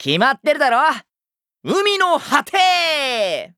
決まってるだろ。海の果て。